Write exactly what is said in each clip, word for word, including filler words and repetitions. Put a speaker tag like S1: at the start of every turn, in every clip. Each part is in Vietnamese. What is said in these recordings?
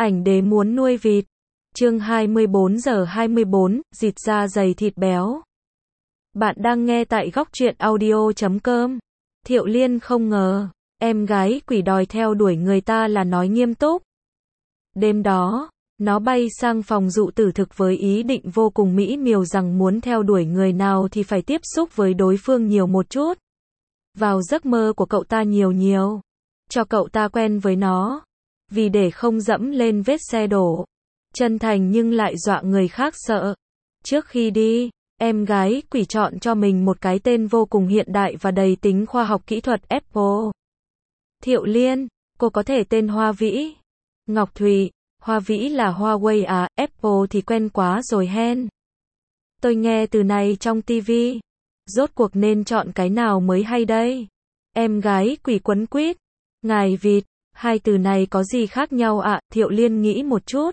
S1: Ảnh đế muốn nuôi vịt. Chương hai mươi bốn giờ hai mươi bốn, vịt da dày thịt béo. Bạn đang nghe tại góc truyện audio chấm com. Thiệu Liên không ngờ, em gái quỷ đòi theo đuổi người ta là nói nghiêm túc. Đêm đó, nó bay sang phòng dụ tử thực với ý định vô cùng mỹ miều rằng muốn theo đuổi người nào thì phải tiếp xúc với đối phương nhiều một chút. Vào giấc mơ của cậu ta nhiều nhiều. Cho cậu ta quen với nó. Vì để không dẫm lên vết xe đổ. Chân thành nhưng lại dọa người khác sợ. Trước khi đi, em gái quỷ chọn cho mình một cái tên vô cùng hiện đại và đầy tính khoa học kỹ thuật Apple. Thiệu Liên, cô có thể tên Hoa Vĩ. Ngọc Thùy, Hoa Vĩ là Huawei à, Apple thì quen quá rồi hen. Tôi nghe từ này trong tivi. Rốt cuộc nên chọn cái nào mới hay đây? Em gái quỷ quấn quýt. Ngài vịt, hai từ này có gì khác nhau ạ? À? Thiệu Liên nghĩ một chút.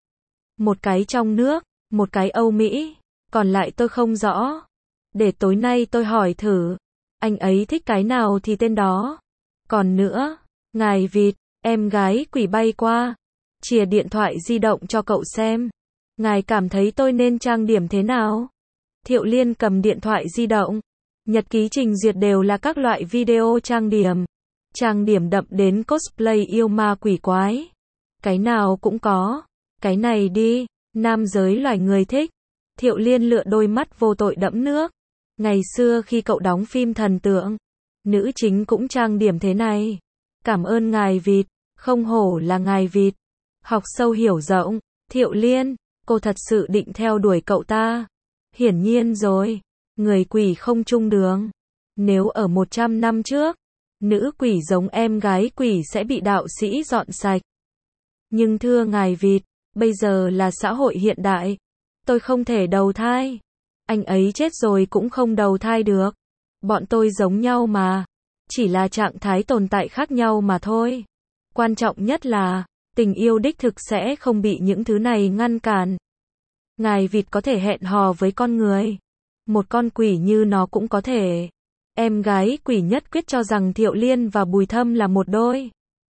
S1: Một cái trong nước, một cái Âu Mỹ, còn lại tôi không rõ. Để tối nay tôi hỏi thử, anh ấy thích cái nào thì tên đó. Còn nữa, ngài vịt, em gái quỷ bay qua, chìa điện thoại di động cho cậu xem. Ngài cảm thấy tôi nên trang điểm thế nào? Thiệu Liên cầm điện thoại di động. Nhật ký trình duyệt đều là các loại video trang điểm. Trang điểm đậm đến cosplay yêu ma quỷ quái. Cái nào cũng có. Cái này đi, nam giới loài người thích. Thiệu Liên lựa đôi mắt vô tội đẫm nước. Ngày xưa khi cậu đóng phim thần tượng, nữ chính cũng trang điểm thế này. Cảm ơn ngài vịt, không hổ là ngài vịt. Học sâu hiểu rộng, Thiệu Liên, cô thật sự định theo đuổi cậu ta. Hiển nhiên rồi, người quỷ không chung đường. Nếu ở một trăm năm trước, nữ quỷ giống em gái quỷ sẽ bị đạo sĩ dọn sạch. Nhưng thưa ngài vịt, bây giờ là xã hội hiện đại. Tôi không thể đầu thai. Anh ấy chết rồi cũng không đầu thai được. Bọn tôi giống nhau mà. Chỉ là trạng thái tồn tại khác nhau mà thôi. Quan trọng nhất là, tình yêu đích thực sẽ không bị những thứ này ngăn cản. Ngài vịt có thể hẹn hò với con người. Một con quỷ như nó cũng có thể. Em gái quỷ nhất quyết cho rằng Thiệu Liên và Bùi Thâm là một đôi.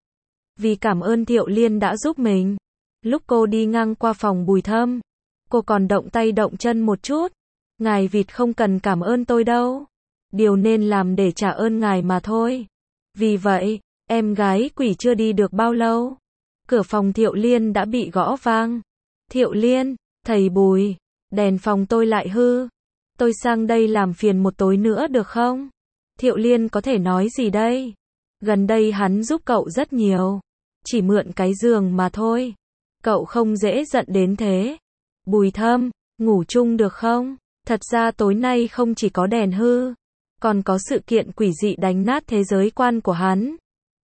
S1: Vì cảm ơn Thiệu Liên đã giúp mình. Lúc cô đi ngang qua phòng Bùi Thâm, cô còn động tay động chân một chút. Ngài vịt không cần cảm ơn tôi đâu. Điều nên làm để trả ơn ngài mà thôi. Vì vậy, em gái quỷ chưa đi được bao lâu. Cửa phòng Thiệu Liên đã bị gõ vang. Thiệu Liên, thầy Bùi, đèn phòng tôi lại hư. Tôi sang đây làm phiền một tối nữa được không? Thiệu Liên có thể nói gì đây? Gần đây hắn giúp cậu rất nhiều. Chỉ mượn cái giường mà thôi. Cậu không dễ giận đến thế. Bùi Thâm, ngủ chung được không? Thật ra tối nay không chỉ có đèn hư, còn có sự kiện quỷ dị đánh nát thế giới quan của hắn.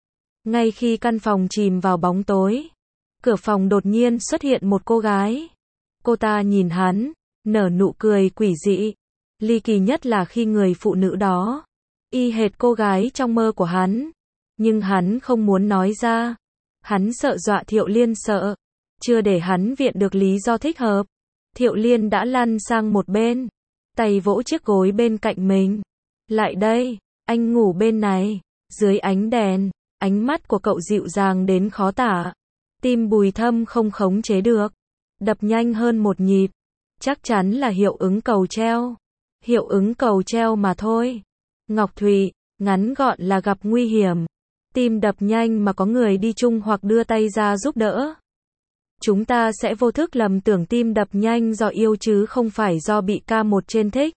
S1: Ngay khi căn phòng chìm vào bóng tối, cửa phòng đột nhiên xuất hiện một cô gái. Cô ta nhìn hắn, nở nụ cười quỷ dị. Ly kỳ nhất là khi người phụ nữ đó y hệt cô gái trong mơ của hắn. Nhưng hắn không muốn nói ra. Hắn sợ dọa Thiệu Liên sợ. Chưa để hắn viện được lý do thích hợp, Thiệu Liên đã lăn sang một bên, tay vỗ chiếc gối bên cạnh mình. Lại đây, anh ngủ bên này. Dưới ánh đèn, ánh mắt của cậu dịu dàng đến khó tả. Tim Bùi Thâm không khống chế được, đập nhanh hơn một nhịp. Chắc chắn là hiệu ứng cầu treo. Hiệu ứng cầu treo mà thôi. Ngọc Thùy, ngắn gọn là gặp nguy hiểm. Tim đập nhanh mà có người đi chung hoặc đưa tay ra giúp đỡ. Chúng ta sẽ vô thức lầm tưởng tim đập nhanh do yêu chứ không phải do bị ca một trên thích.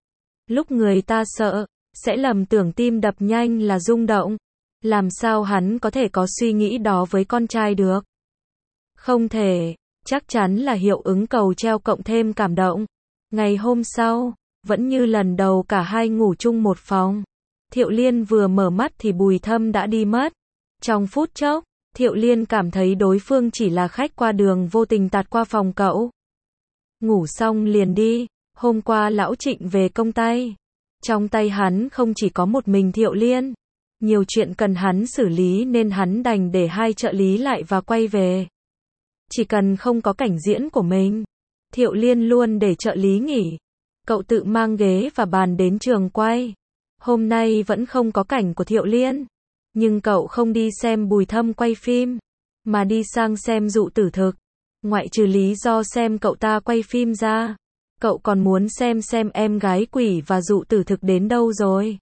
S1: Lúc người ta sợ, sẽ lầm tưởng tim đập nhanh là rung động. Làm sao hắn có thể có suy nghĩ đó với con trai được? Không thể, chắc chắn là hiệu ứng cầu treo cộng thêm cảm động. Ngày hôm sau, vẫn như lần đầu cả hai ngủ chung một phòng. Thiệu Liên vừa mở mắt thì Bùi Thâm đã đi mất. Trong phút chốc, Thiệu Liên cảm thấy đối phương chỉ là khách qua đường vô tình tạt qua phòng cậu. Ngủ xong liền đi. Hôm qua lão Trịnh về công tay. Trong tay hắn không chỉ có một mình Thiệu Liên. Nhiều chuyện cần hắn xử lý nên hắn đành để hai trợ lý lại và quay về. Chỉ cần không có cảnh diễn của mình, Thiệu Liên luôn để trợ lý nghỉ. Cậu tự mang ghế và bàn đến trường quay. Hôm nay vẫn không có cảnh của Thiệu Liên. Nhưng cậu không đi xem Bùi Thâm quay phim. mà đi sang xem dụ tử thực. Ngoại trừ lý do xem cậu ta quay phim ra, cậu còn muốn xem xem em gái quỷ và dụ tử thực đến đâu rồi.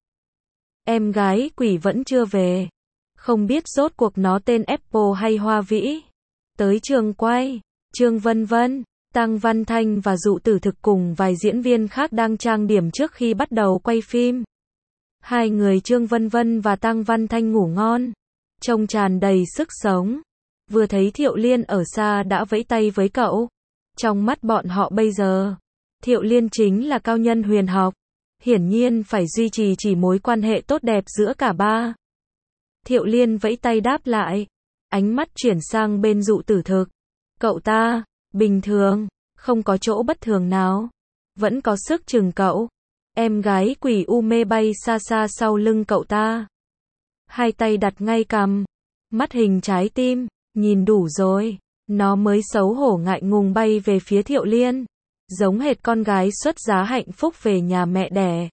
S1: Em gái quỷ vẫn chưa về. Không biết rốt cuộc nó tên Apple hay Hoa Vĩ. Tới trường quay, Trương Vân Vân, Tăng Văn Thanh và dụ tử thực cùng vài diễn viên khác đang trang điểm trước khi bắt đầu quay phim. Hai người Trương Vân Vân và Tăng Văn Thanh ngủ ngon, trông tràn đầy sức sống. Vừa thấy Thiệu Liên ở xa đã vẫy tay với cậu. Trong mắt bọn họ bây giờ, Thiệu Liên chính là cao nhân huyền học. Hiển nhiên phải duy trì chỉ mối quan hệ tốt đẹp giữa cả ba. Thiệu Liên vẫy tay đáp lại, ánh mắt chuyển sang bên dụ tử thực. Cậu ta, bình thường, không có chỗ bất thường nào. Vẫn có sức chừng cậu. Em gái quỷ u mê bay xa xa sau lưng cậu ta. Hai tay đặt ngay cằm, mắt hình trái tim, nhìn đủ rồi. Nó mới xấu hổ ngại ngùng bay về phía Thiệu Liên. Giống hệt con gái xuất giá hạnh phúc về nhà mẹ đẻ.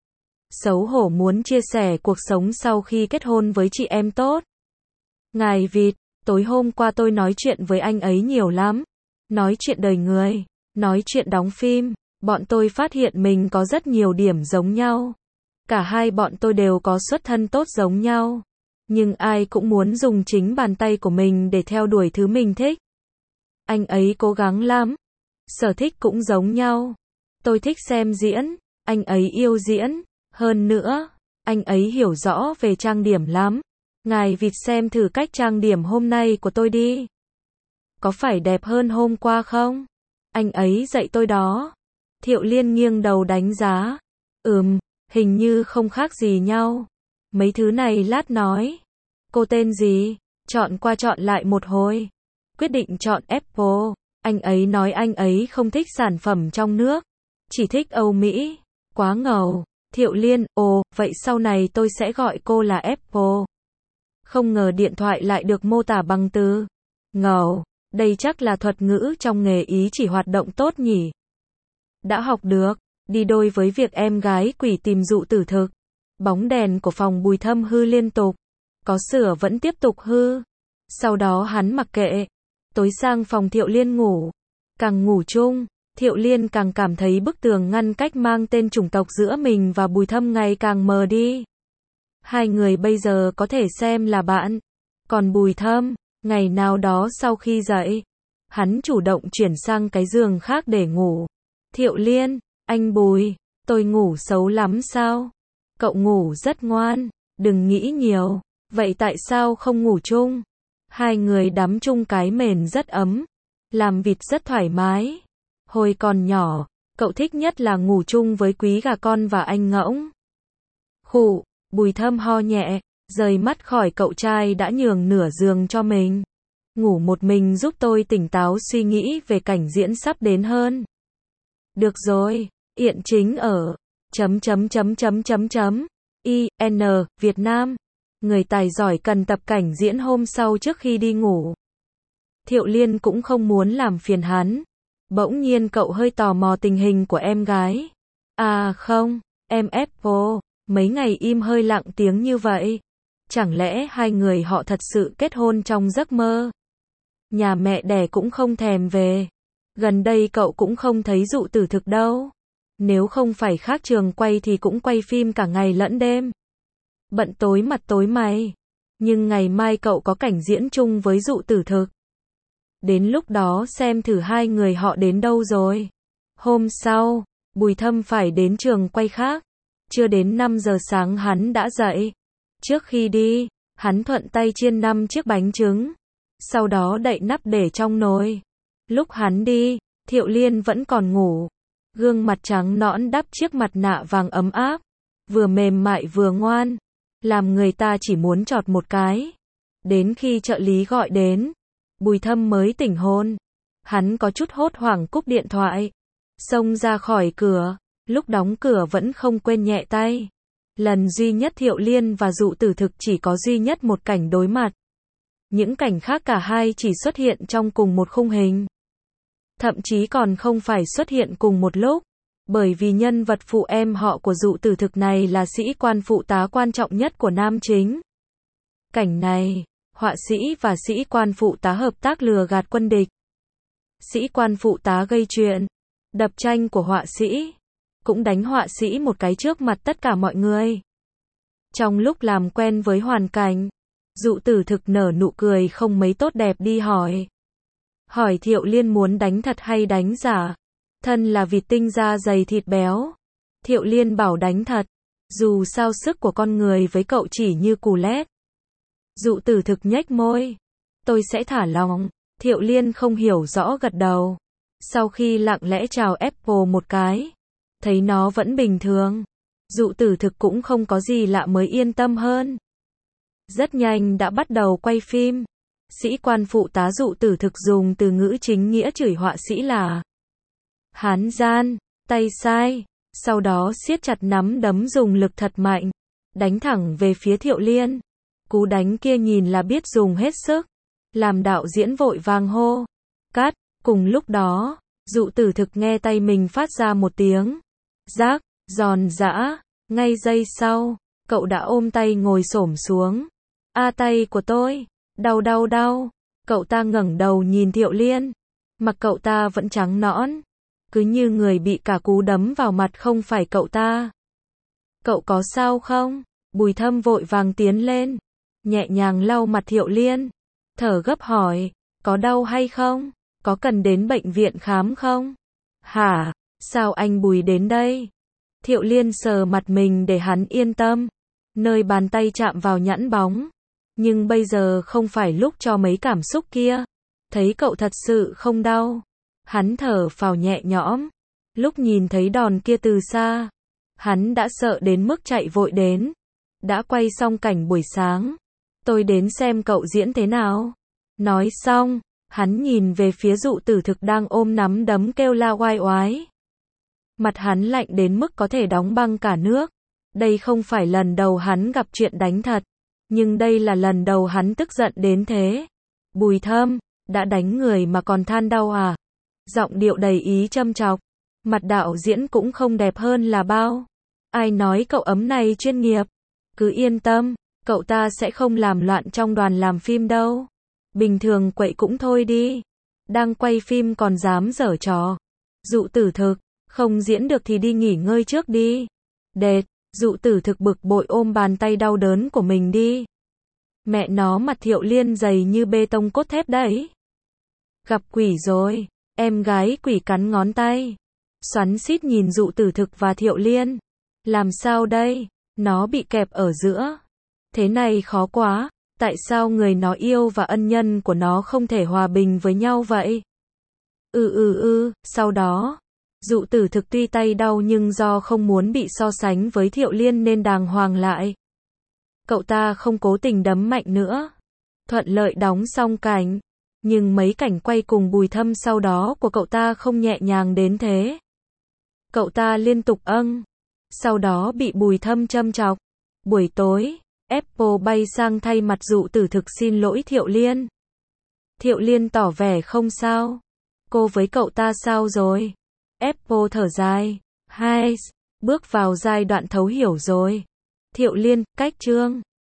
S1: Xấu hổ muốn chia sẻ cuộc sống sau khi kết hôn với chị em tốt. Ngài vịt, tối hôm qua tôi nói chuyện với anh ấy nhiều lắm. Nói chuyện đời người, nói chuyện đóng phim. Bọn tôi phát hiện mình có rất nhiều điểm giống nhau. Cả hai bọn tôi đều có xuất thân tốt giống nhau. Nhưng ai cũng muốn dùng chính bàn tay của mình để theo đuổi thứ mình thích. Anh ấy cố gắng lắm. Sở thích cũng giống nhau. Tôi thích xem diễn, anh ấy yêu diễn. Hơn nữa, anh ấy hiểu rõ về trang điểm lắm. Ngài vịt xem thử cách trang điểm hôm nay của tôi đi. Có phải đẹp hơn hôm qua không? Anh ấy dạy tôi đó. Thiệu Liên nghiêng đầu đánh giá. Ừm, hình như không khác gì nhau. Mấy thứ này lát nói. Cô tên gì? Chọn qua chọn lại một hồi. Quyết định chọn Apple. Anh ấy nói anh ấy không thích sản phẩm trong nước. Chỉ thích Âu Mỹ. Quá ngầu. Thiệu Liên, ồ, vậy sau này tôi sẽ gọi cô là Apple. Không ngờ điện thoại lại được mô tả bằng từ ngầu. Đây chắc là thuật ngữ trong nghề ý chỉ hoạt động tốt nhỉ. Đã học được, đi đôi với việc em gái quỷ tìm dụ tử thực. Bóng đèn của phòng Bùi Thâm hư liên tục. Có sửa vẫn tiếp tục hư. Sau đó hắn mặc kệ. Tối sang phòng Thiệu Liên ngủ. Càng ngủ chung, Thiệu Liên càng cảm thấy bức tường ngăn cách mang tên chủng tộc giữa mình và Bùi Thâm ngày càng mờ đi. Hai người bây giờ có thể xem là bạn. Còn Bùi Thâm, ngày nào đó sau khi dậy, hắn chủ động chuyển sang cái giường khác để ngủ. Thiệu Liên, anh Bùi, tôi ngủ xấu lắm sao? Cậu ngủ rất ngoan, đừng nghĩ nhiều. Vậy tại sao không ngủ chung? Hai người đắm chung cái mền rất ấm, làm vịt rất thoải mái. Hồi còn nhỏ, cậu thích nhất là ngủ chung với Quý Gà Con và anh Ngỗng. Khụ, Bùi Thâm ho nhẹ, rời mắt khỏi cậu trai đã nhường nửa giường cho mình. Ngủ một mình giúp tôi tỉnh táo suy nghĩ về cảnh diễn sắp đến hơn. Được rồi, Yện Chính ở chấm chấm chấm chấm chấm chấm i n Việt Nam. Người tài giỏi cần tập cảnh diễn hôm sau trước khi đi ngủ. Thiệu Liên cũng không muốn làm phiền hắn. Bỗng nhiên cậu hơi tò mò tình hình của em gái. À không, em Apple, mấy ngày im hơi lặng tiếng như vậy. Chẳng lẽ hai người họ thật sự kết hôn trong giấc mơ? Nhà mẹ đẻ cũng không thèm về. Gần đây cậu cũng không thấy dụ tử thực đâu. Nếu không phải khác trường quay thì cũng quay phim cả ngày lẫn đêm. Bận tối mặt tối mày. Nhưng ngày mai cậu có cảnh diễn chung với dụ tử thực. Đến lúc đó xem thử hai người họ đến đâu rồi. Hôm sau, Bùi Thâm phải đến trường quay khác. Chưa đến năm giờ sáng hắn đã dậy. Trước khi đi, hắn thuận tay chiên năm chiếc bánh trứng. Sau đó đậy nắp để trong nồi. Lúc hắn đi, Thiệu Liên vẫn còn ngủ. Gương mặt trắng nõn đắp chiếc mặt nạ vàng ấm áp. Vừa mềm mại vừa ngoan. Làm người ta chỉ muốn chọt một cái. Đến khi trợ lý gọi đến, Bùi Thâm mới tỉnh hồn. Hắn có chút hốt hoảng cúp điện thoại. Xông ra khỏi cửa. Lúc đóng cửa vẫn không quên nhẹ tay. Lần duy nhất Thiệu Liên và dụ tử thực chỉ có duy nhất một cảnh đối mặt. Những cảnh khác cả hai chỉ xuất hiện trong cùng một khung hình. Thậm chí còn không phải xuất hiện cùng một lúc. Bởi vì nhân vật phụ em họ của dụ tử thực này là sĩ quan phụ tá quan trọng nhất của nam chính. Cảnh này, họa sĩ và sĩ quan phụ tá hợp tác lừa gạt quân địch. Sĩ quan phụ tá gây chuyện, đập tranh của họa sĩ, cũng đánh họa sĩ một cái trước mặt tất cả mọi người. Trong lúc làm quen với hoàn cảnh, Dụ Tử Thực nở nụ cười không mấy tốt đẹp đi hỏi. Hỏi Thiệu Liên muốn đánh thật hay đánh giả. Thân là vịt tinh da dày thịt béo. Thiệu Liên bảo đánh thật. Dù sao sức của con người với cậu chỉ như củ lét. Dụ Tử Thực nhếch môi. Tôi sẽ thả lỏng. Thiệu Liên không hiểu rõ gật đầu. Sau khi lặng lẽ chào Apple một cái, thấy nó vẫn bình thường. Dụ Tử Thực cũng không có gì lạ mới yên tâm hơn. Rất nhanh đã bắt đầu quay phim. Sĩ quan phụ tá Dụ Tử Thực dùng từ ngữ chính nghĩa chửi họa sĩ là hán gian, tay sai. Sau đó siết chặt nắm đấm dùng lực thật mạnh, đánh thẳng về phía Thiệu Liên. Cú đánh kia nhìn là biết dùng hết sức. Làm đạo diễn vội vàng hô cắt. Cùng lúc đó, Dụ Tử Thực nghe tay mình phát ra một tiếng rác, giòn giã. Ngay giây sau, cậu đã ôm tay ngồi xổm xuống. A tay của tôi, đau đau đau. Cậu ta ngẩng đầu nhìn Thiệu Liên. Mặt cậu ta vẫn trắng nõn, cứ như người bị cả cú đấm vào mặt không phải cậu ta. Cậu có sao không? Bùi Thâm vội vàng tiến lên, nhẹ nhàng lau mặt Thiệu Liên, thở gấp hỏi, có đau hay không? Có cần đến bệnh viện khám không? Hả? Sao anh Bùi đến đây? Thiệu Liên sờ mặt mình để hắn yên tâm. Nơi bàn tay chạm vào nhẵn bóng. Nhưng bây giờ không phải lúc cho mấy cảm xúc kia. Thấy cậu thật sự không đau. Hắn thở phào nhẹ nhõm. Lúc nhìn thấy đòn kia từ xa, hắn đã sợ đến mức chạy vội đến. Đã quay xong cảnh buổi sáng. Tôi đến xem cậu diễn thế nào. Nói xong, hắn nhìn về phía Dụ Tử Thực đang ôm nắm đấm kêu la oai oái. Mặt hắn lạnh đến mức có thể đóng băng cả nước. Đây không phải lần đầu hắn gặp chuyện đánh thật. Nhưng đây là lần đầu hắn tức giận đến thế. Bùi Thâm, đã đánh người mà còn than đau à? Giọng điệu đầy ý châm chọc. Mặt đạo diễn cũng không đẹp hơn là bao. Ai nói cậu ấm này chuyên nghiệp. Cứ yên tâm, cậu ta sẽ không làm loạn trong đoàn làm phim đâu. Bình thường quậy cũng thôi đi. Đang quay phim còn dám giở trò. Dụ Tử Thực, không diễn được thì đi nghỉ ngơi trước đi. Đệt, Dụ Tử Thực bực bội ôm bàn tay đau đớn của mình đi. Mẹ nó mặt Thiệu Liên dày như bê tông cốt thép đấy. Gặp quỷ rồi, em gái quỷ cắn ngón tay. Xoắn xít nhìn Dụ Tử Thực và Thiệu Liên. Làm sao đây? Nó bị kẹp ở giữa. Thế này khó quá. Tại sao người nó yêu và ân nhân của nó không thể hòa bình với nhau vậy? Ừ ừ ừ, sau đó, Dụ Tử Thực tuy tay đau nhưng do không muốn bị so sánh với Thiệu Liên nên đàng hoàng lại. Cậu ta không cố tình đấm mạnh nữa. Thuận lợi đóng xong cảnh. Nhưng mấy cảnh quay cùng Bùi Thâm sau đó của cậu ta không nhẹ nhàng đến thế. Cậu ta liên tục âng. Sau đó bị Bùi Thâm châm chọc. Buổi tối, Apple bay sang thay mặt Dụ Tử Thực xin lỗi Thiệu Liên. Thiệu Liên tỏ vẻ không sao. Cô với cậu ta sao rồi? Apple thở dài. Hai, bước vào giai đoạn thấu hiểu rồi. Thiệu Liên, cách chương.